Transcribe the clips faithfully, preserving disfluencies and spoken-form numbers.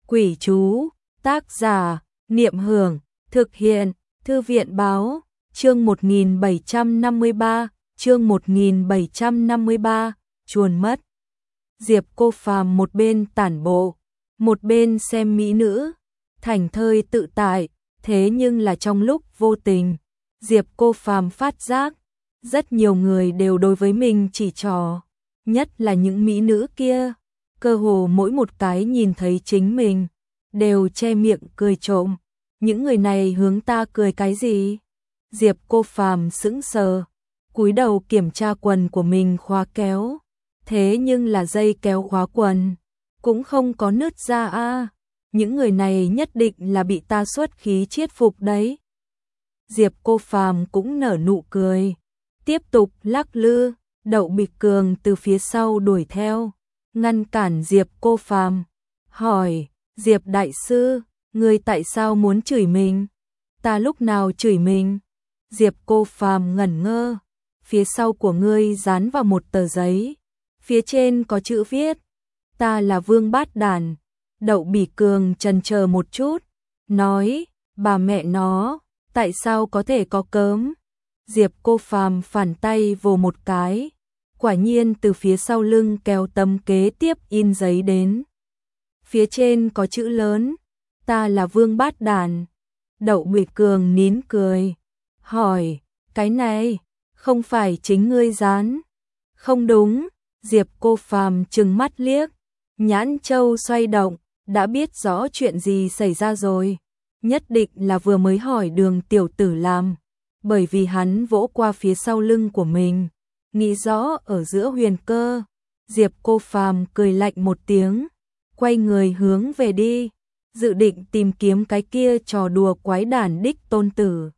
Quỷ chú, tác giả, Niệm Hưởng, thực hiện, Thư viện báo, chương một nghìn bảy trăm năm mươi ba, chương một nghìn bảy trăm năm mươi ba, chuồn mất. Diệp Cô Phàm một bên tản bộ, một bên xem mỹ nữ, thảnh thơi tự tại, thế nhưng là trong lúc vô tình, Diệp Cô Phàm phát giác, rất nhiều người đều đối với mình chỉ trỏ, nhất là những mỹ nữ kia, cơ hồ mỗi một cái nhìn thấy chính mình, đều che miệng cười trộm. Những người này hướng ta cười cái gì? Diệp Cô Phàm sững sờ, cúi đầu kiểm tra quần của mình khóa kéo, thế nhưng là dây kéo khóa quần cũng không có nứt ra a. À. Những người này nhất định là bị ta xuất khí chiết phục đấy. Diệp Cô Phàm cũng nở nụ cười, tiếp tục lắc lư. Đậu Bịch Cường từ phía sau đuổi theo, ngăn cản Diệp Cô Phàm, hỏi: Diệp đại sư, ngươi tại sao muốn chửi mình? Ta lúc nào chửi mình? Diệp Cô Phàm ngẩn ngơ, phía sau của ngươi dán vào một tờ giấy, phía trên có chữ viết: ta là Vương Bát Đàn. Đậu Bỉ Cường chần chờ một chút, nói: bà mẹ nó, tại sao có thể có cớm? Diệp Cô Phàm phản tay vồ một cái, quả nhiên từ phía sau lưng kéo tấm kế tiếp in giấy đến. Phía trên có chữ lớn: ta là Vương Bát Đàn. Đậu Bỉ Cường nín cười, hỏi: cái này không phải chính ngươi dán? Không đúng. Diệp Cô Phàm trừng mắt liếc, nhãn châu xoay động, đã biết rõ chuyện gì xảy ra rồi, nhất định là vừa mới hỏi Đường tiểu tử làm, bởi vì hắn vỗ qua phía sau lưng của mình, nghĩ rõ ở giữa huyền cơ. Diệp Cô Phàm cười lạnh một tiếng, quay người hướng về đi, dự định tìm kiếm cái kia trò đùa quái đản đích tôn tử.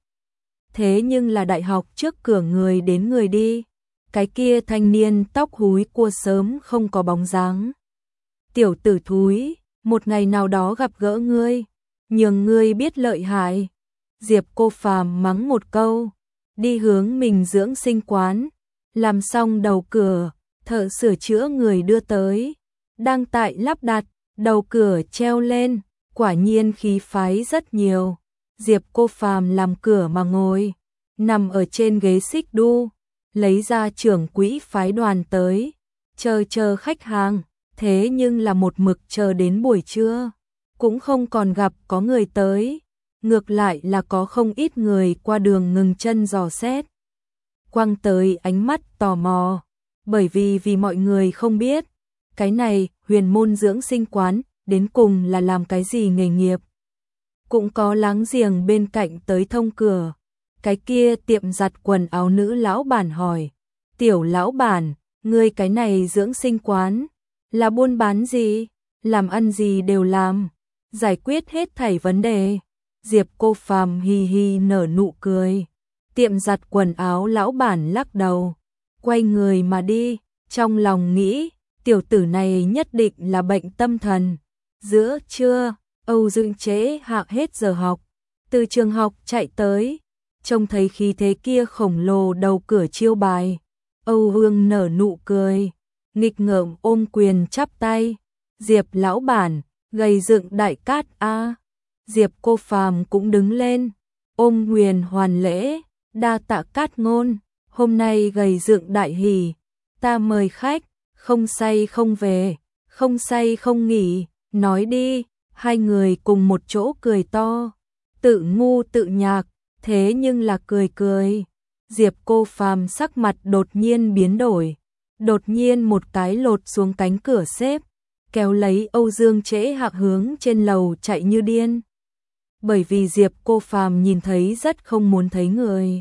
Thế nhưng là đại học trước cửa người đến người đi, cái kia thanh niên tóc húi cua sớm không có bóng dáng. Tiểu tử thúi, một ngày nào đó gặp gỡ ngươi, nhường ngươi biết lợi hại. Diệp Cô Phàm mắng một câu, đi hướng mình dưỡng sinh quán, làm xong đầu cửa, thợ sửa chữa người đưa tới, đang tại lắp đặt, đầu cửa treo lên, quả nhiên khí phái rất nhiều. Diệp Cô Phàm làm cửa mà ngồi, nằm ở trên ghế xích đu, lấy ra trưởng quỹ phái đoàn tới, chờ chờ khách hàng, thế nhưng là một mực chờ đến buổi trưa, cũng không còn gặp có người tới, ngược lại là có không ít người qua đường ngừng chân dò xét, quăng tới ánh mắt tò mò, bởi vì vì mọi người không biết, cái này Huyền Môn dưỡng sinh quán đến cùng là làm cái gì nghề nghiệp. Cũng có láng giềng bên cạnh tới thông cửa, cái kia tiệm giặt quần áo nữ lão bản hỏi: tiểu lão bản, ngươi cái này dưỡng sinh quán là buôn bán gì, làm ăn gì đều làm, giải quyết hết thảy vấn đề? Diệp Cô Phàm hi hi nở nụ cười. Tiệm giặt quần áo lão bản lắc đầu, quay người mà đi, trong lòng nghĩ, tiểu tử này nhất định là bệnh tâm thần. Giữa trưa, Âu Dương Chế hạ hết giờ học, từ trường học chạy tới, trông thấy khí thế kia khổng lồ đầu cửa chiêu bài, Âu Vương nở nụ cười, nghịch ngợm ôm quyền chắp tay: Diệp lão bản, gầy dựng đại cát a. Diệp Cô Phàm cũng đứng lên, ôm huyền hoàn lễ: đa tạ cát ngôn, hôm nay gầy dựng đại hỉ, ta mời khách, không say không về, không say không nghỉ. Nói đi. Hai người cùng một chỗ cười to, tự ngu tự nhạc, thế nhưng là cười cười. Diệp Cô Phàm sắc mặt đột nhiên biến đổi, đột nhiên một cái lột xuống cánh cửa xếp, kéo lấy Âu Dương Trễ Hạc hướng trên lầu chạy như điên. Bởi vì Diệp Cô Phàm nhìn thấy rất không muốn thấy người.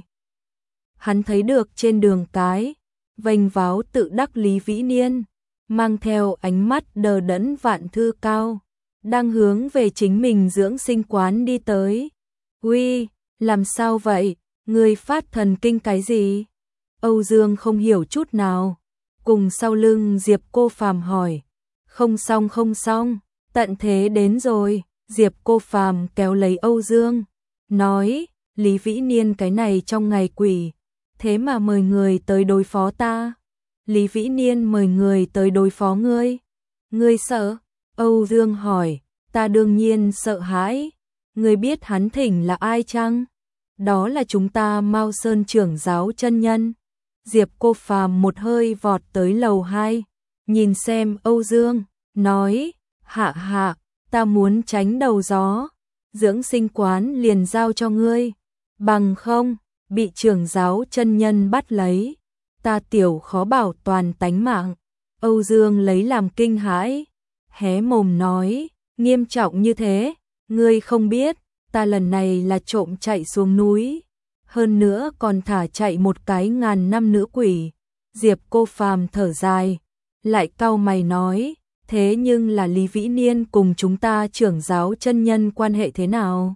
Hắn thấy được trên đường cái, vênh váo tự đắc Lý Vĩ Niên, mang theo ánh mắt đờ đẫn Vạn Thư Cao, đang hướng về chính mình dưỡng sinh quán đi tới. Uy, làm sao vậy, ngươi phát thần kinh cái gì? Âu Dương không hiểu chút nào, cùng sau lưng Diệp Cô Phàm hỏi. Không xong không xong, tận thế đến rồi. Diệp Cô Phàm kéo lấy Âu Dương, nói: Lý Vĩ Niên cái này trong ngày quỷ, thế mà mời người tới đối phó ta. Lý Vĩ Niên mời người tới đối phó ngươi, ngươi sợ? Âu Dương hỏi. Ta đương nhiên sợ hãi. Ngươi biết hắn thỉnh là ai chăng? Đó là chúng ta Mao Sơn trưởng giáo chân nhân. Diệp Cô Phàm một hơi vọt tới lầu hai, nhìn xem Âu Dương, nói, hạ hạ, ta muốn tránh đầu gió, dưỡng sinh quán liền giao cho ngươi, bằng không, bị trưởng giáo chân nhân bắt lấy, ta tiểu khó bảo toàn tánh mạng. Âu Dương lấy làm kinh hãi, hé mồm nói, nghiêm trọng như thế, ngươi không biết, ta lần này là trộm chạy xuống núi, hơn nữa còn thả chạy một cái ngàn năm nữ quỷ. Diệp Cô Phàm thở dài, lại cau mày nói, thế nhưng là Lý Vĩ Niên cùng chúng ta trưởng giáo chân nhân quan hệ thế nào?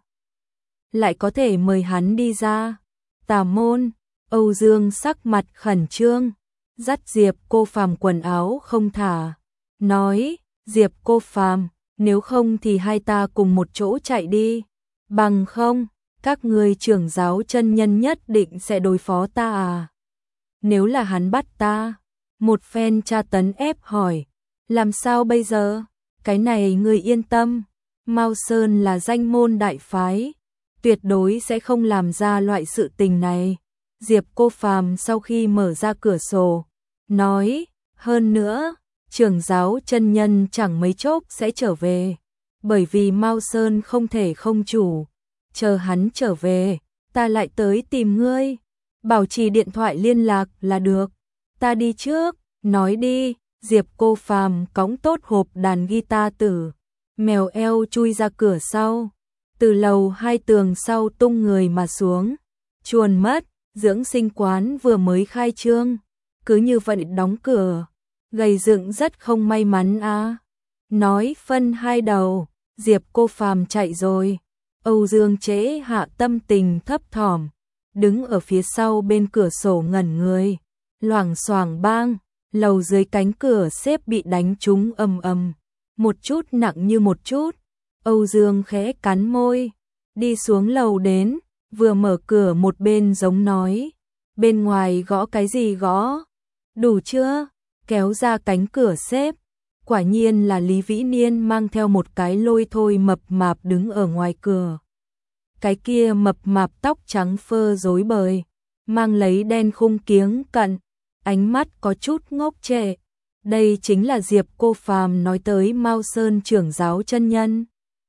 Lại có thể mời hắn đi ra? Tà môn. Âu Dương sắc mặt khẩn trương, dắt Diệp Cô Phàm quần áo không thả, nói, Diệp Cô Phàm, nếu không thì hai ta cùng một chỗ chạy đi, bằng không, các ngươi trưởng giáo chân nhân nhất định sẽ đối phó ta à? Nếu là hắn bắt ta, một phen tra tấn ép hỏi, làm sao bây giờ? Cái này ngươi yên tâm, Mao Sơn là danh môn đại phái, tuyệt đối sẽ không làm ra loại sự tình này. Diệp Cô Phàm sau khi mở ra cửa sổ, nói, hơn nữa, trưởng giáo chân nhân chẳng mấy chốc sẽ trở về, bởi vì Mao Sơn không thể không chủ, chờ hắn trở về, ta lại tới tìm ngươi, bảo trì điện thoại liên lạc là được, ta đi trước, nói đi. Diệp Cô Phàm cõng tốt hộp đàn guitar tử, mèo eo chui ra cửa sau, từ lầu hai tường sau tung người mà xuống, chuồn mất. Dưỡng sinh quán vừa mới khai trương, cứ như vậy đóng cửa, gầy dựng rất không may mắn à. Nói phân hai đầu, Diệp Cô Phàm chạy rồi, Âu Dương Chế hạ tâm tình thấp thỏm, đứng ở phía sau bên cửa sổ ngẩn người, loảng xoảng bang, lầu dưới cánh cửa xếp bị đánh trúng ầm ầm, một chút nặng như một chút, Âu Dương khẽ cắn môi, đi xuống lầu đến, vừa mở cửa một bên giống nói, bên ngoài gõ cái gì gõ, đủ chưa, kéo ra cánh cửa xếp, quả nhiên là Lý Vĩ Niên mang theo một cái lôi thôi mập mạp đứng ở ngoài cửa. Cái kia mập mạp tóc trắng phơ rối bời, mang lấy đen khung kiếng cận, ánh mắt có chút ngốc trệ. Đây chính là Diệp Cô Phàm nói tới Mao Sơn trưởng giáo chân nhân.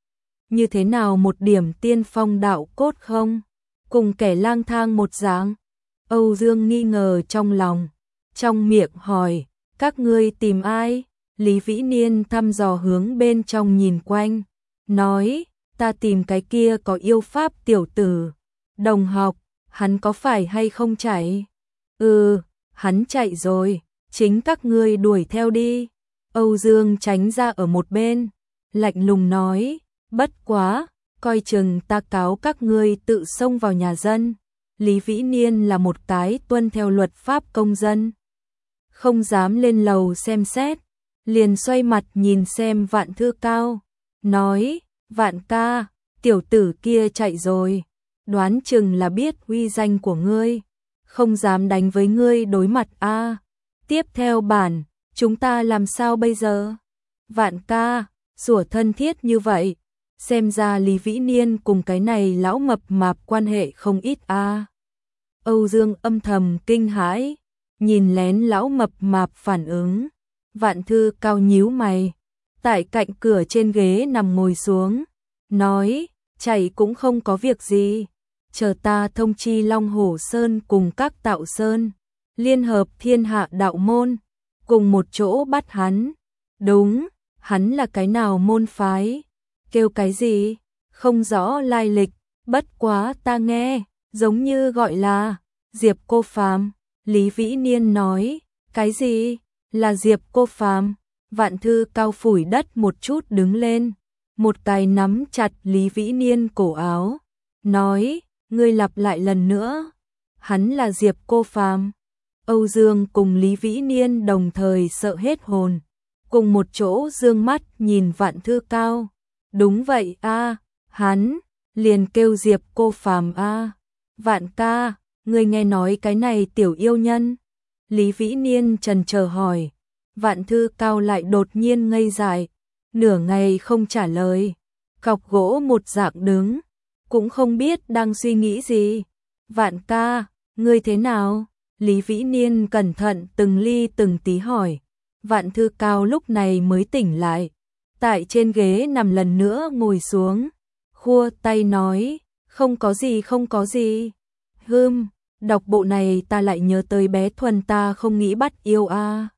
Như thế nào một điểm tiên phong đạo cốt không? Cùng kẻ lang thang một dáng. Âu Dương nghi ngờ trong lòng, trong miệng hỏi, các ngươi tìm ai? Lý Vĩ Niên thăm dò hướng bên trong nhìn quanh, nói, ta tìm cái kia có yêu pháp tiểu tử, đồng học, hắn có phải hay không chạy? Ừ, hắn chạy rồi, chính các ngươi đuổi theo đi. Âu Dương tránh ra ở một bên, lạnh lùng nói, bất quá, coi chừng ta cáo các ngươi tự xông vào nhà dân. Lý Vĩ Niên là một cái tuân theo luật pháp công dân, không dám lên lầu xem xét, liền xoay mặt nhìn xem Vạn Thư Cao, nói, Vạn ca, tiểu tử kia chạy rồi, đoán chừng là biết uy danh của ngươi, không dám đánh với ngươi đối mặt a. À, tiếp theo bản, chúng ta làm sao bây giờ? Vạn ca, rủa thân thiết như vậy, xem ra Lý Vĩ Niên cùng cái này lão mập mạp quan hệ không ít a. À. Âu Dương âm thầm kinh hãi, nhìn lén lão mập mạp phản ứng. Vạn Thư Cao nhíu mày, tại cạnh cửa trên ghế nằm ngồi xuống, nói, chạy cũng không có việc gì, chờ ta thông chi Long Hổ Sơn cùng các Tạo Sơn, liên hợp thiên hạ đạo môn, cùng một chỗ bắt hắn. Đúng, hắn là cái nào môn phái? Kêu cái gì? Không rõ lai lịch, bất quá ta nghe, giống như gọi là Diệp Cô Phàm. Lý Vĩ Niên nói, cái gì? Là Diệp Cô Phàm. Vạn Thư Cao phủi đất một chút đứng lên, một cái nắm chặt Lý Vĩ Niên cổ áo, nói, ngươi lặp lại lần nữa, hắn là Diệp Cô Phàm. Âu Dương cùng Lý Vĩ Niên đồng thời sợ hết hồn, cùng một chỗ dương mắt nhìn Vạn Thư Cao. Đúng vậy a, à, hắn liền kêu Diệp Cô Phàm a. À. Vạn ca, ngươi nghe nói cái này tiểu yêu nhân? Lý Vĩ Niên trần chờ hỏi. Vạn Thư Cao lại đột nhiên ngây dại, nửa ngày không trả lời, cọc gỗ một dạng đứng, cũng không biết đang suy nghĩ gì. Vạn ca, ngươi thế nào? Lý Vĩ Niên cẩn thận từng ly từng tí hỏi. Vạn Thư Cao lúc này mới tỉnh lại, tại trên ghế nằm lần nữa ngồi xuống, khua tay nói, không có gì không có gì. Hừm, đọc bộ này ta lại nhớ tới bé Thuần ta không nghĩ bắt yêu a. À.